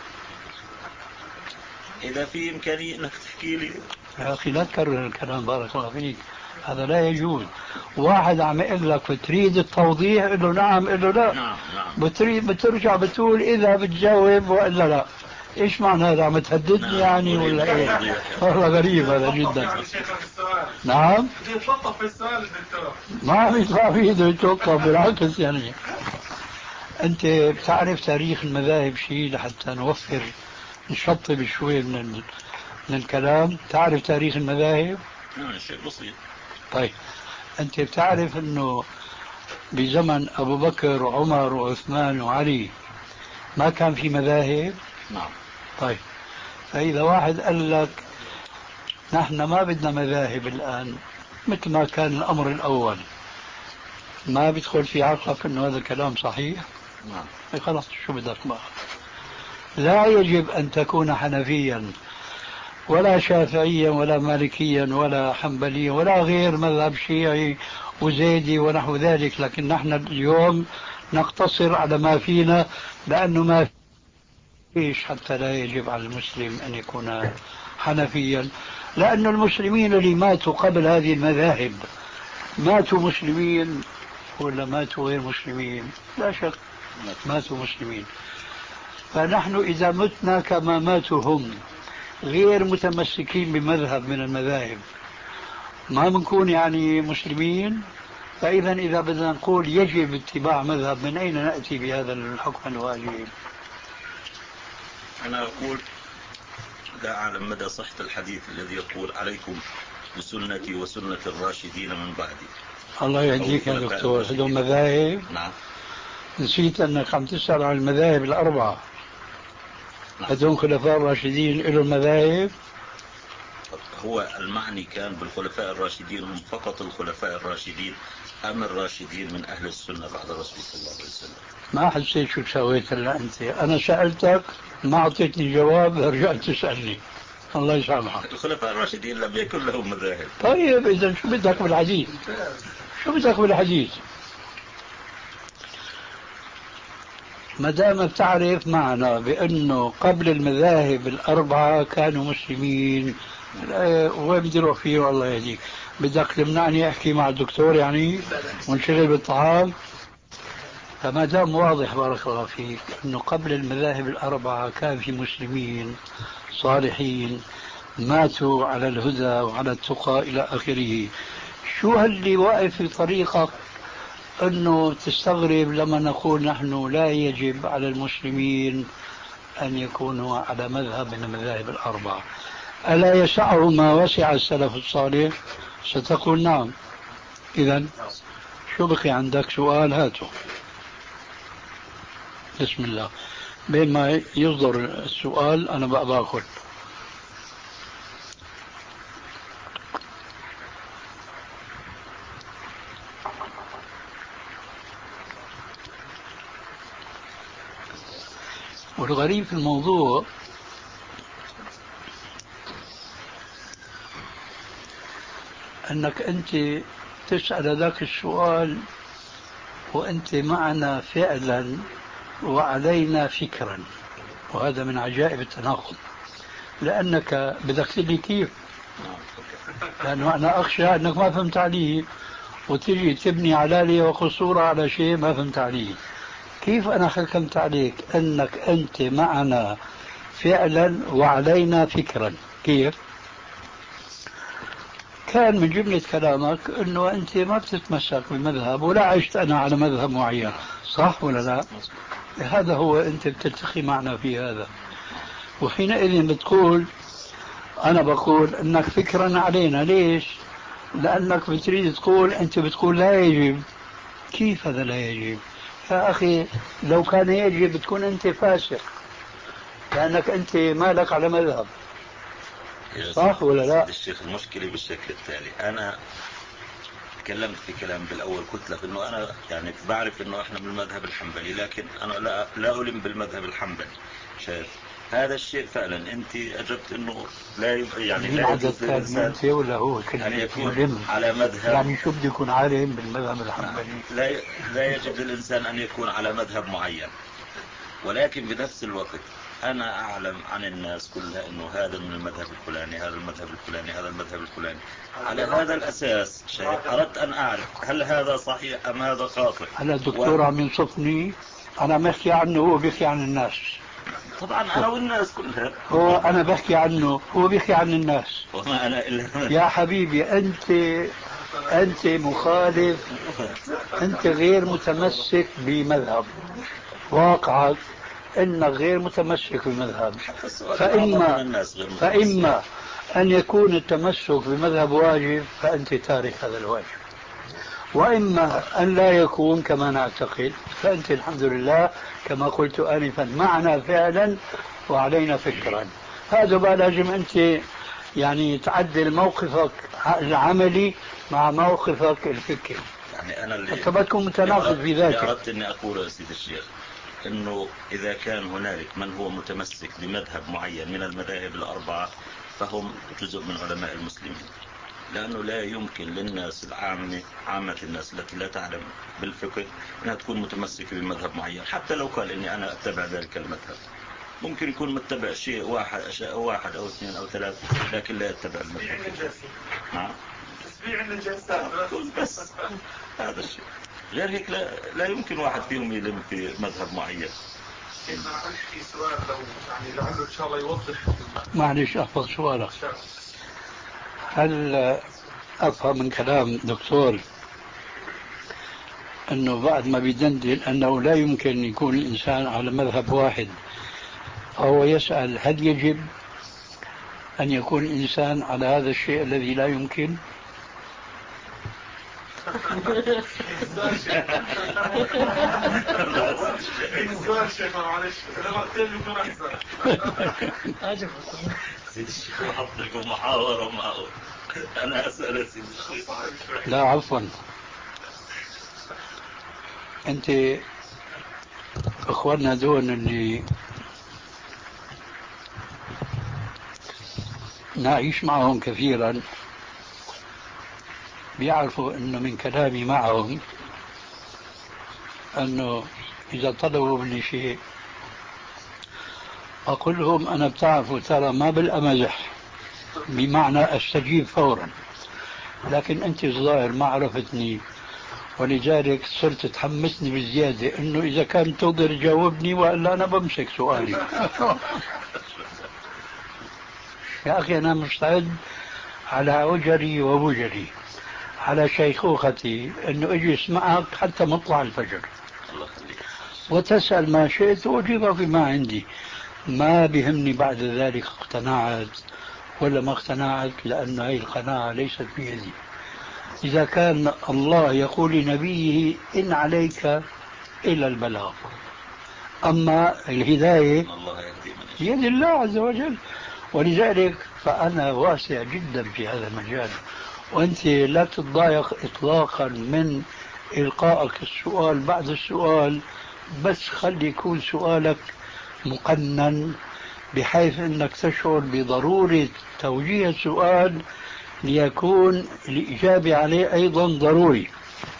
إذا في إمكانية إنك تحكي لي. يا أخي لا تكرر الكلام بارك الله فيك، هذا لا يجوز. واحد عم يقول لك بتريد التوضيح، قل له نعم، قل له لا. نعم نعم. بتريد بترجع بتقول إذا بتجاوب وإلا لا. إيش معنى هذا؟ عم تهددني نعم يعني ولا إيه؟ والله غريب هذا جدا. نعم يتلطف في السؤال الدكتور. ما عم يطلع في ايده يتوقف، بالعكس يعني. أنت بتعرف تاريخ المذاهب شيء لحتى نوفر نشطب شوي من ال... من الكلام؟ تعرف تاريخ المذاهب؟ نعم شيء بسيط. طيب أنت بتعرف أنه بزمن أبو بكر وعمر وعثمان وعلي ما كان في مذاهب؟ نعم. طيب فإذا واحد قال لك نحن ما بدنا مذاهب الآن مثل ما كان الأمر الأول، ما بيدخل في عقلك أنه هذا الكلام صحيح؟ نعم. خلاص شو بدك بقى؟ لا يجب أن تكون حنفيا ولا شافعيا ولا مالكيا ولا حنبليا ولا غير مذهب شيعي وزيدي ونحو ذلك، لكن نحن اليوم نقتصر على ما فينا، لأنه ما فيش حتى لا يجب على المسلم أن يكون حنفيا، لأن المسلمين اللي ماتوا قبل هذه المذاهب ماتوا مسلمين ولا ماتوا غير مسلمين؟ لا شك ماتوا مسلمين. فنحن إذا متنا كما ماتوا هم غير متمسكين بمذهب من المذاهب ما بنكون يعني مسلمين. فإذا إذا بدنا نقول يجب اتباع مذهب، من أين نأتي بهذا الحكم الواجب؟ أنا أقول لا أعلم مدى صحة الحديث الذي يقول عليكم بسنتي وسنة الراشدين من بعدي. الله يهديك يا دكتور، هذول مذاهب؟ نعم. نسيت أنك عم تسأل عن المذاهب الأربعة. نعم. هذول خلفاء الراشدين لهم مذاهب؟ هو المعني كان بالخلفاء الراشدين هم فقط الخلفاء الراشدين أم الراشدين من أهل السنة بعد الرسول صلى الله عليه وسلم؟ ما حسيت شو سويت هلا أنت. أنا سألتك ما أعطيتني جواب، رجعت تسألني. الله يسامحك. الخلفاء الراشدين لم يكن لهم مذاهب. طيب إذا شو بدك بالحديث؟ شو بدك بالحديث؟ ما دام بتعرف معنا بأنه قبل المذاهب الأربعة كانوا مسلمين، وين بدي أروح فيه؟ الله يهديك. بدك تمنعني أحكي مع الدكتور يعني ونشغل بالطعام؟ فما دام واضح بارك الله فيك أنه قبل المذاهب الأربعة كان في مسلمين صالحين ماتوا على الهدى وعلى التقى إلى آخره، شو هاللي واقف في طريقك أنه تستغرب لما نقول نحن لا يجب على المسلمين أن يكونوا على مذهب من المذاهب الأربعة؟ ألا يسعه ما وسع السلف الصالح؟ ستقول نعم. إذا شو بقي عندك سؤال؟ هاته. بسم الله. بين ما يصدر السؤال أنا بقى باخذ. والغريب في الموضوع أنك أنت تسأل ذاك السؤال وأنت معنا فعلا وعلينا فكرا، وهذا من عجائب التناقض. لأنك بدك تقول لي كيف، لأنه أنا أخشى أنك ما فهمت علي وتجي تبني علالي وقصورة على شيء ما فهمت عليه. كيف أنا حكمت عليك أنك أنت معنا فعلا وعلينا فكرا؟ كيف؟ كان من جملة كلامك أنه أنت ما بتتمسك بمذهب ولا عشت أنا على مذهب معين، صح ولا لا؟ هذا هو أنت بتلتقي معنا في هذا، وحينئذ بتقول أنا بقول أنك فكرا علينا. ليش؟ لأنك بتريد تقول أنت بتقول لا يجب. كيف هذا لا يجب؟ يا أخي لو كان يجب بتكون أنت فاسق، لأنك أنت مالك على مذهب، صح ولا لا؟ الشيخ المشكلة بالشكل التالي، أنا تكلمت في كلام بالأول قلت لك أنه أنا يعني بعرف أنه إحنا من المذهب الحنبلي، لكن أنا لا, لا ألم بالمذهب الحنبلي. شايف هذا الشيء فعلا أنت أجبت أنه لا يب... يعني لا يجوز للإنسان ولا هو أن يكون على مذهب، يعني شو بده يكون عالم بالمذهب الحنبلي؟ لا ي... لا يجب للإنسان أن يكون على مذهب معين، ولكن بنفس الوقت أنا أعلم عن الناس كلها أنه هذا من المذهب الفلاني، هذا المذهب الفلاني، هذا المذهب الفلاني. على هذا الأساس شايف أردت أن أعرف هل هذا صحيح أم هذا خاطئ. هلا الدكتور و... عم ينصفني، أنا بحكي عنه هو بيحكي عن الناس. طبعا أنا والناس كلها. هو أنا بحكي عنه هو بيحكي عن الناس. وما أنا إلا يا حبيبي أنت أنت مخالف، أنت غير متمسك بمذهب، واقعك انك غير متمسك بمذهب. فإما, فإما أن يكون التمسك بمذهب واجب فأنت تارك هذا الواجب، وإما أن لا يكون كما نعتقد فأنت الحمد لله كما قلت آنفا معنا فعلا وعلينا فكرا. هذا بقى لازم أنت يعني تعدل موقفك العملي مع موقفك الفكري، يعني أنا اللي أنت ما تكون متناقض في ذاتك. أردت أني أقول يا سيد الشيخ أنه إذا كان هنالك من هو متمسك بمذهب معين من المذاهب الأربعة فهم جزء من علماء المسلمين، لأنه لا يمكن للناس العامة عامة الناس التي لا تعلم بالفقه أنها تكون متمسكة بمذهب معين. حتى لو قال إني أنا أتبع ذلك المذهب، ممكن يكون متبع شيء واحد أشياء واحد أو اثنين أو ثلاث، لكن لا يتبع المذهب. نعم تسبيع النجاسات بس هذا الشيء، غير هيك لا, لا يمكن واحد فيهم يلم في مذهب معين. معلش في سؤال لو يعني لعله إن شاء الله يوضح. معلش أحفظ سؤالك. هل أفهم من كلام دكتور أنه بعد ما بيدندن أنه لا يمكن يكون الإنسان على مذهب واحد، فهو يسأل هل يجب أن يكون الإنسان على هذا الشيء الذي لا يمكن؟ السؤال شيخ معلش أنا بقتل بكون أحسن. عجب سيد الشيخ حط لكم محاورة معه، أنا أسأل سيد الشيخ. لا عفوا، أنت أخواننا دون اللي نعيش معهم كثيرا بيعرفوا أنه من كلامي معهم أنه إذا طلبوا مني شيء أقول لهم أنا بتعرفوا ترى ما بالأمزح بمعنى أستجيب فورا، لكن أنت الظاهر ما عرفتني ولذلك صرت تحمسني بزيادة إنه إذا كان تقدر تجاوبني وإلا أنا بمسك سؤالي. يا أخي أنا مستعد على وجري ووجري على شيخوختي إنه أجلس معك حتى مطلع الفجر وتسأل ما شئت وأجيبك بما عندي. ما بهمني بعد ذلك اقتنعت ولا ما اقتنعت، لأن هذه القناعة ليست بيدي. إذا كان الله يقول لنبيه إن عليك إلا البلاغ، أما الهداية بيد الله عز وجل. ولذلك فأنا واسع جدا في هذا المجال، وأنت لا تتضايق إطلاقا من إلقائك السؤال بعد السؤال، بس خلي يكون سؤالك مقنن بحيث أنك تشعر بضرورة توجيه السؤال ليكون الإجابة عليه أيضا ضروري،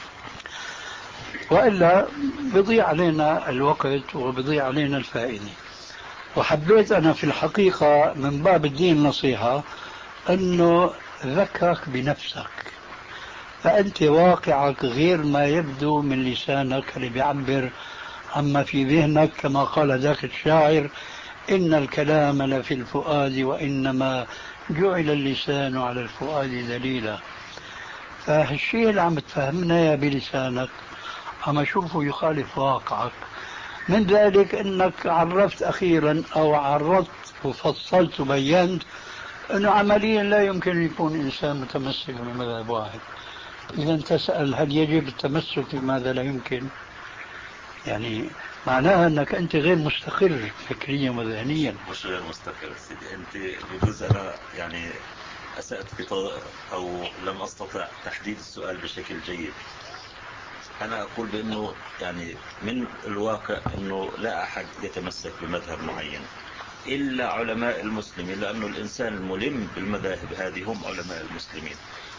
وإلا بضيع علينا الوقت وبضيع علينا الفائدة. وحبيت أنا في الحقيقة من باب الدين النصيحة أنه ذكرك بنفسك، فأنت واقعك غير ما يبدو من لسانك اللي بيعبر عما في ذهنك، كما قال ذاك الشاعر إن الكلام لفي الفؤاد وإنما جعل اللسان على الفؤاد دليلا. فهالشيء اللي عم تفهمنا يا بلسانك عم أشوفه يخالف واقعك. من ذلك أنك عرفت أخيرا أو عرضت وفصلت وبينت أنه عمليا لا يمكن أن يكون إنسان متمسك بمذهب واحد. إذا تسأل هل يجب التمسك بماذا لا يمكن؟ يعني معناها أنك أنت غير مستقر فكريا وذهنيا. مش غير مستقر سيدي، أنت بجزء أنا يعني أسأت في طو... أو لم أستطع تحديد السؤال بشكل جيد. أنا أقول بأنه يعني من الواقع أنه لا أحد يتمسك بمذهب معين إلا علماء المسلمين، لأنه الإنسان الملم بالمذاهب هذه هم علماء المسلمين.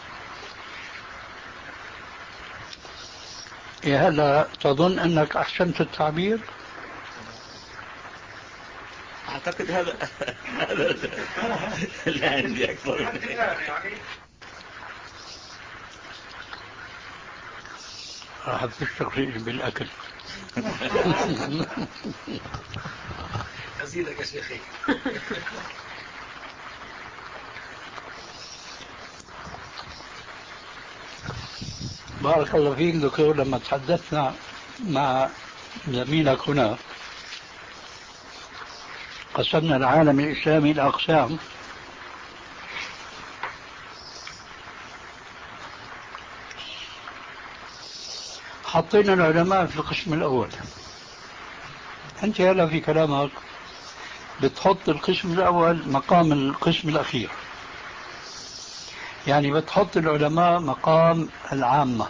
يا هلا تظن أنك أحسنت التعبير؟ أعتقد هذا هذا لا عندي أكثر من راح أفشك بالأكل. أزيدك يا شيخي. بارك الله فيك دكتور. لما تحدثنا مع زميلك هنا قسمنا العالم الإسلامي إلى أقسام، حطينا العلماء في القسم الأول. أنت هلا في كلامك بتحط القسم الأول مقام القسم الأخير، يعني بتحط العلماء مقام العامة.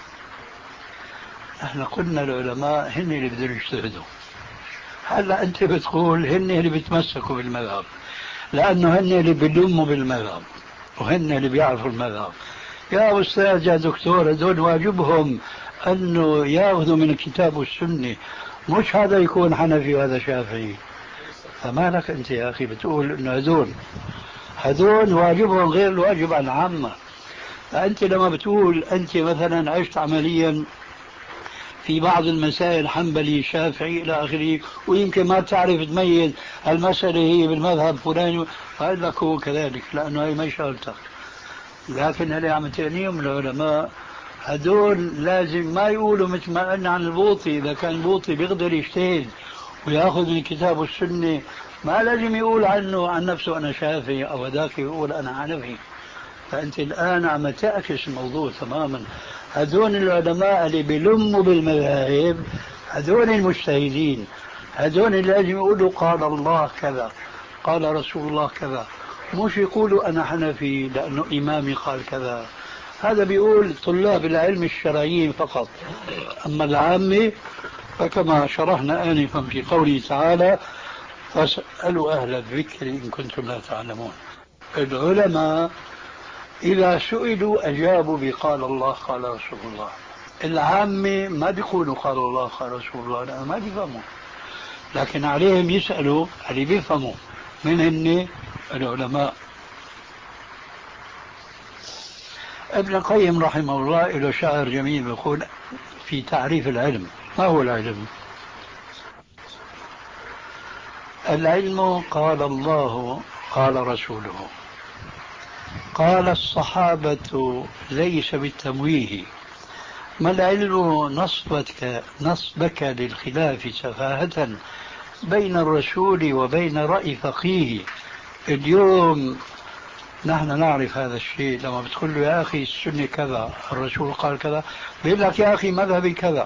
احنا قلنا العلماء هن اللي بدهم يجتهدوا. هلا انت بتقول هن اللي بيتمسكوا بالمذهب، لانه هن اللي بيلموا بالمذهب وهن اللي بيعرفوا المذهب. يا استاذ يا دكتور، هذول واجبهم انه ياخذوا من الكتاب والسنه، مش هذا يكون حنفي وهذا شافعي. فما لك انت يا اخي بتقول انه هذول هذول واجبهم غير الواجب على العامة. فأنت لما بتقول أنت مثلا عشت عمليا في بعض المسائل حنبلي شافعي إلى آخره، ويمكن ما تعرف تميز المسألة هي بالمذهب فلاني، فقال لك هو كذلك لأنه هي ما شغلتك. لكن اللي عم تعنيهم العلماء هذول لازم ما يقولوا مثل ما قلنا عن البوطي. إذا كان البوطي بيقدر يجتهد ويأخذ من الكتاب والسنة، ما لازم يقول عنه عن نفسه أنا شافعي أو ذاك يقول أنا حنفي. فأنت الآن عم تعكس الموضوع تماما. هذول العلماء اللي بيلموا بالمذاهب هذول المجتهدين، هذول اللي لازم يقولوا قال الله كذا قال رسول الله كذا، مش يقولوا أنا حنفي لأنه إمامي قال كذا. هذا بيقول طلاب العلم الشرعيين فقط. أما العامة فكما شرحنا آنفا في قوله تعالى فاسألوا أهل الذكر إن كنتم لا تعلمون. العلماء إذا سئلوا أجابوا بقال الله قال رسول الله. العامة ما بيقولوا قال الله قال رسول الله، لا ما بيفهموا، لكن عليهم يسألوا اللي بيفهموا من هن العلماء. ابن القيم رحمه الله له شعر جميل يقول في تعريف العلم: ما هو العلم؟ العلم قال الله قال رسوله قال الصحابة ليس بالتمويه. ما العلم؟ نصبك, نصبك للخلاف سفاهة بين الرسول وبين رأي فقيه. اليوم نحن نعرف هذا الشيء، لما بتقول له يا أخي السنة كذا الرسول قال كذا، بيقول لك يا أخي مذهبي كذا.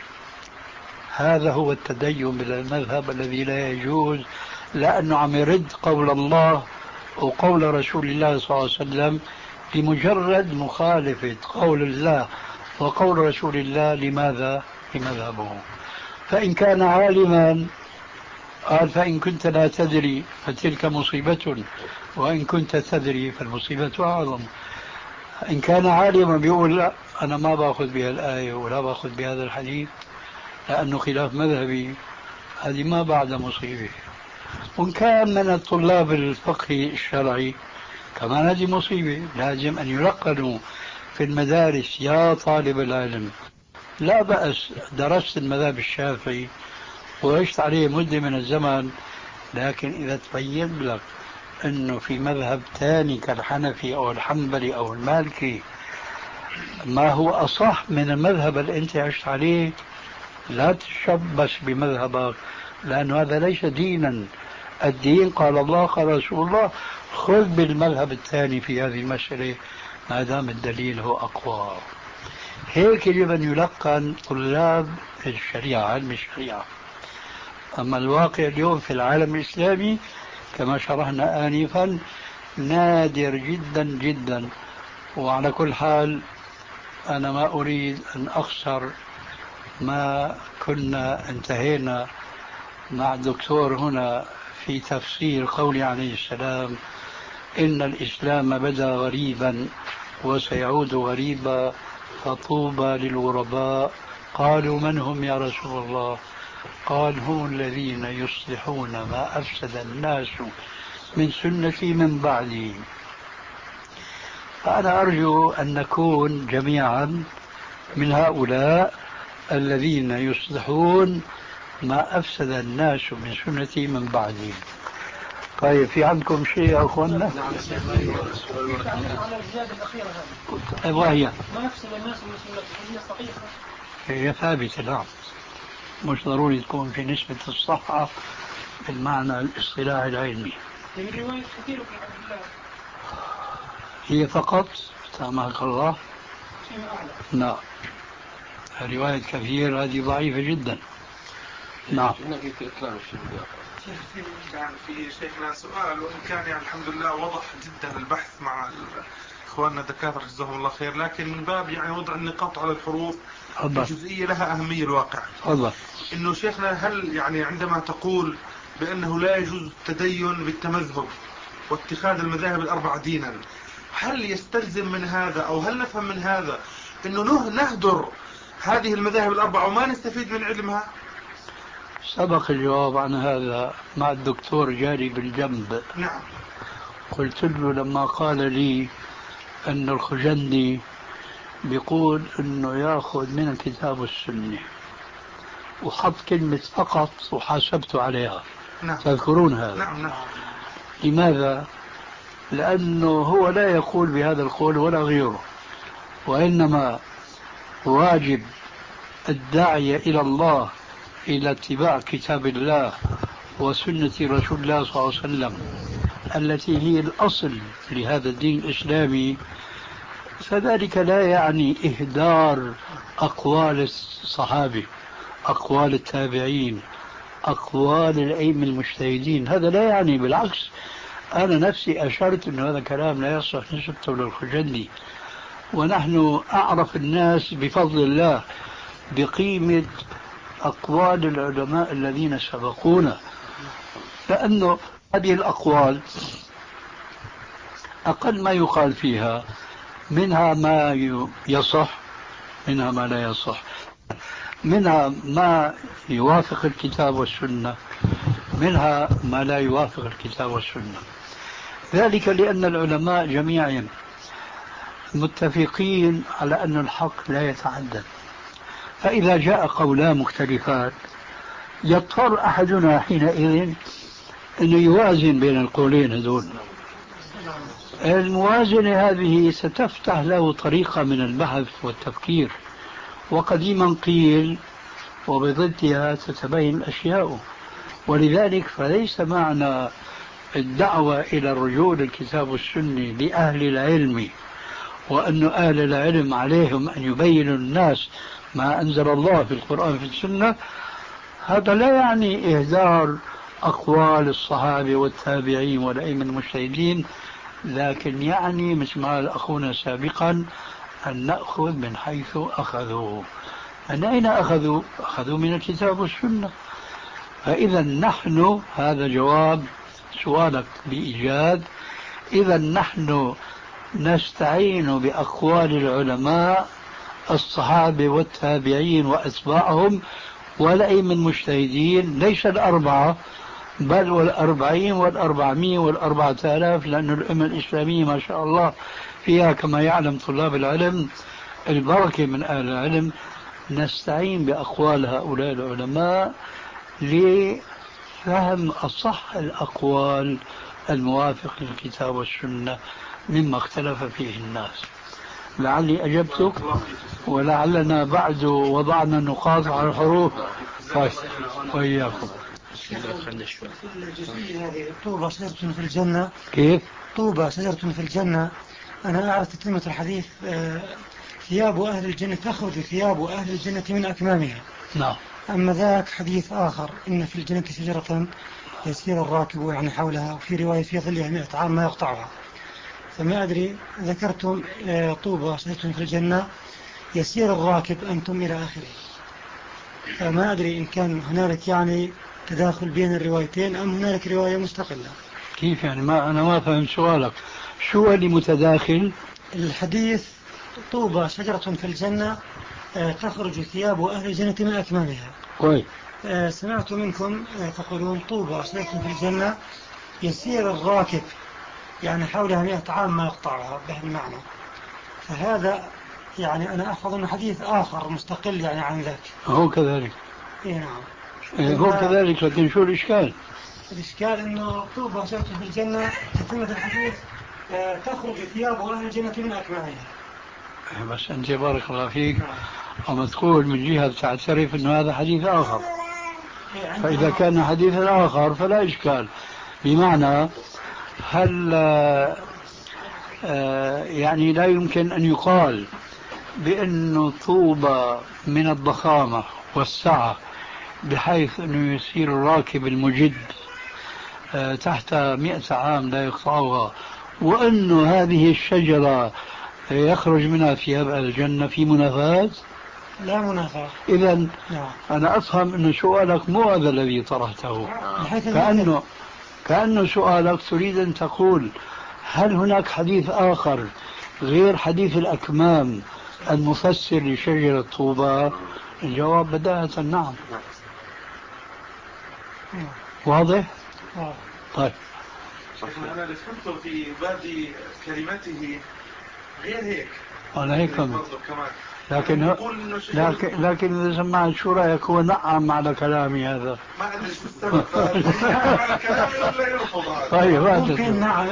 هذا هو التدين بالمذهب الذي لا يجوز، لأنه عم يرد قول الله وقول رسول الله صلى الله عليه وسلم بمجرد مخالفة قول الله وقول رسول الله. لماذا؟ لمذهبه. فإن كان عالما قال: فإن كنت لا تدري فتلك مصيبة، وإن كنت تدري فالمصيبة أعظم. إن كان عالما بيقول: لا أنا ما باخذ بها الآية ولا باخذ بهذا الحديث لأنه خلاف مذهبي، هذه ما بعد مصيبة. وإن كان من الطلاب الفقه الشرعي كمان هذه مصيبة. لازم أن يلقنوا في المدارس: يا طالب العلم، لا بأس درست المذهب الشافعي وعشت عليه مدة من الزمن، لكن إذا تبين لك أنه في مذهب ثاني كالحنفي أو الحنبلي أو المالكي ما هو أصح من المذهب اللي أنت عشت عليه، لا تشبش بمذهبك، لأن هذا ليس دينا. الدين قال الله قال رسول الله، خذ بالمذهب الثاني في هذه المسألة ما دام الدليل هو أقوى. هيك يجب أن يلقن طلاب الشريعة، علم الشريعة. أما الواقع اليوم في العالم الإسلامي كما شرحنا آنفا نادر جدا جدا. وعلى كل حال أنا ما أريد أن أخسر ما كنا انتهينا مع الدكتور هنا في تفسير قول عليه السلام: إن الإسلام بدأ غريبا وسيعود غريبا فطوبى للغرباء. قالوا: من هم يا رسول الله؟ قال: هم الذين يصلحون ما أفسد الناس من سنتي من بعدي. فأنا أرجو أن نكون جميعا من هؤلاء الذين يصلحون ما أفسد الناس من سنتي من بعدي. طيب، في عندكم شيء يا أخوانا؟ على الزيادة الأخيرة هذه وهي ما أفسد الناس من سنتي، هي صحيحة، هي ثابتة. نعم، مش ضروري تكون في نسبة الصحة بالمعنى الاصطلاحي العلمي. هي رواية كثيرة في عبد الله، هي فقط سامحك الله. شيء أعلى. لا، رواية كثير هذه ضعيفة جدا. نعم. كان في شيخنا سؤال، وإن كان يعني الحمد لله وضح جدا البحث مع إخواننا الدكاترة جزاهم الله خير، لكن من باب يعني وضع النقاط على الحروف في جزئية لها أهمية الواقع. الله. إنه شيخنا هل يعني عندما تقول بأنه لا يجوز التدين بالتمذهب واتخاذ المذاهب الأربعة دينا، هل يستلزم من هذا أو هل نفهم من هذا إنه نهدر هذه المذاهب الأربعة وما نستفيد من علمها؟ سبق الجواب عن هذا مع الدكتور جاري بالجنب. نعم. قلت له لما قال لي أن الخجندي بيقول أنه يأخذ من الكتاب والسنة وحط كلمة فقط وحاسبته عليها. نعم. تذكرون هذا؟ نعم نعم. لماذا؟ لأنه هو لا يقول بهذا القول ولا غيره، وإنما واجب الداعية إلى الله إلى اتباع كتاب الله وسنة رسول الله صلى الله عليه وسلم التي هي الأصل لهذا الدين الإسلامي. فذلك لا يعني إهدار أقوال الصحابة، أقوال التابعين، أقوال الأئمة المجتهدين. هذا لا يعني، بالعكس أنا نفسي أشرت أن هذا كلام لا يصح نسبته للخجندي، ونحن أعرف الناس بفضل الله بقيمة أقوال العلماء الذين سبقونا، لأنه هذه الأقوال أقل ما يقال فيها منها ما يصح، منها ما لا يصح، منها ما يوافق الكتاب والسنة، منها ما لا يوافق الكتاب والسنة. ذلك لأن العلماء جميعا متفقين على أن الحق لا يتعدد، فإذا جاء قولان مختلفان يضطر أحدنا حينئذ أنه يوازن بين القولين هذول. الموازنة هذه ستفتح له طريقة من البحث والتفكير، وقديما قيل وبضدها تتبين الأشياء. ولذلك فليس معنى الدعوة إلى الرجوع للكتاب والسنة لأهل العلم وأن أهل العلم عليهم أن يبينوا الناس ما أنزل الله في القرآن في السنة، هذا لا يعني إهدار أقوال الصحابة والتابعين والأئمة المجتهدين، لكن يعني مثل ما قال أخونا سابقا أن نأخذ من حيث أخذوا. من أين أخذوا؟ أخذوا من الكتاب والسنة. فإذا نحن، هذا جواب سؤالك بإيجاد، إذا نحن نستعين بأقوال العلماء الصحابة والتابعين وأتباعهم والأئمة المجتهدين، ليس الأربعة بل والأربعين والأربعمية والأربعة آلاف، لأن الأمة الإسلامية ما شاء الله فيها كما يعلم طلاب العلم البركة من أهل العلم. نستعين بأقوال هؤلاء العلماء لفهم أصح الأقوال الموافق للكتاب والسنة مما اختلف فيه الناس. لعلي أجبتك، ولعلنا بعد وضعنا النقاط على الحروف. طيب وإياكم. طوبى شجرة في الجنة. كيف؟ طوبى شجرة في الجنة. أنا أعرف تتمة الحديث، ثياب أهل الجنة تخرج ثياب أهل الجنة من أكمامها. نعم. أما ذاك حديث آخر، إن في الجنة شجرة يسير الراكب يعني حولها، وفي رواية في ظلها مئة عام ما يقطعها. فما أدري، ذكرتم طوبى شجرة في الجنة يسير الراكب أنتم إلى آخره، فما أدري إن كان هنالك يعني تداخل بين الروايتين أم هنالك رواية مستقلة. كيف يعني؟ ما أنا ما فهم سؤالك. شو اللي متداخل؟ الحديث طوبى شجرة في الجنة تخرج ثياب أهل الجنة من أكمامها. كويس. سمعت منكم تقولون طوبى شجرة في الجنة يسير الراكب يعني حولها مئة عام ما يقطعها، بهالمعنى. فهذا يعني أنا أحفظ أنه حديث آخر مستقل يعني عن ذاك. هو كذلك. إيه نعم. إيه هو كذلك، لكن شو الإشكال؟ الإشكال أنه طوبى شجرة في الجنة تتمة الحديث تخرج ثياب أهل الجنة من أكمامها. بس أنت بارك الله فيك أما تقول من جهة تعترف أنه هذا حديث آخر، فإذا كان حديثا آخر فلا إشكال. بمعنى هل يعني لا يمكن أن يقال بأنه طوبى من الضخامة والسعة بحيث أنه يسير الراكب المجد تحت مئة عام لا يقطعها، وأنه هذه الشجرة يخرج منها ثياب أهل الجنة؟ في منافاة؟ لا منافاة. إذن أنا أفهم أن سؤالك مو هذا الذي طرحته، كأنه كأنه سؤالك تريد أن تقول هل هناك حديث آخر غير حديث الأكمام المفسر لشجرة طوبى؟ الجواب بداهة نعم. واضح؟ طيب. أنا اللي فهمته في بادي كلماته غير هيك. أنا هيك كمان. لكن لكن لكن إذا سمعت شو رأيك؟ هو نعم على كلامي هذا. ما أدري شو السبب على كلامي ولا يرفض هذا. طيب ممكن نعم.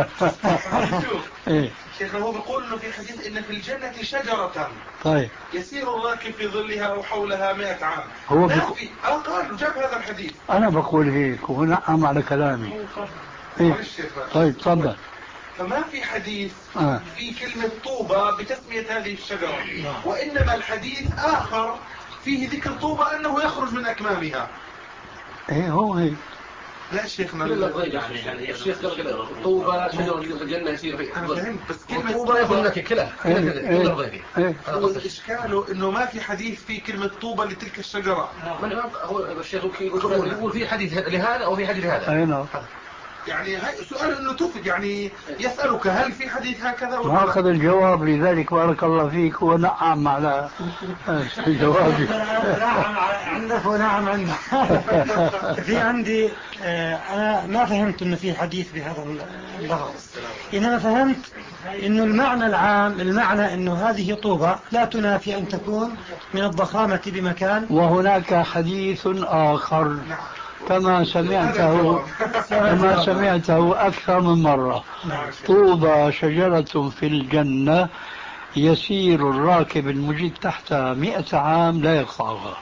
إيه. شيخنا هو بيقول إنه في حديث إن في الجنة شجرة. طيب. يسير الراكب في ظلها أو حولها مئة عام. هو بق... أه قال جاب هذا الحديث. أنا بقول هيك وهو نعم على كلامي. إيه. طيب تفضل. فما في حديث آه. في كلمة طوبى بتسمية هذه الشجرة، وإنما الحديث آخر فيه ذكر طوبى أنه يخرج من أكمامها. إيه هو هيك. لا شيخنا يعني يعني الشيخ قال طوبى شجرة في الجنة يصير فيه. أنا فهمت بس كلمة طوبى يكون لك كلها كلها ضيفي. هو إشكاله إنه ما في حديث في كلمة طوبى لتلك الشجرة. من هو الشيخ يقول في حديث لهذا أو في حديث لهذا. أي نعم. يعني سؤال انه تفد يعني يسألك هل في حديث هكذا ولا ما أخذ الجواب، لذلك بارك الله فيك هو نعم على جوابي. نعم عندك ونعم عندك. في عندي أنا ما فهمت إنه في حديث بهذا اللفظ، إنما فهمت إنه المعنى العام، المعنى إنه هذه طوبة لا تنافي أن تكون من الضخامة بمكان. وهناك حديث آخر كما سمعته كما سمعته أكثر من مرة: طوبى شجرة في الجنة يسير الراكب المجيد تحتها مئة عام لا يقطعها.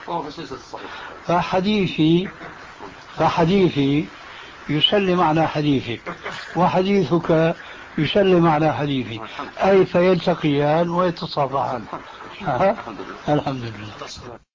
فحديثي فحديثي يسلم على حديثك، وحديثك يسلم على حديثي، أي فيلتقيان ويتصافحان. الحمد لله.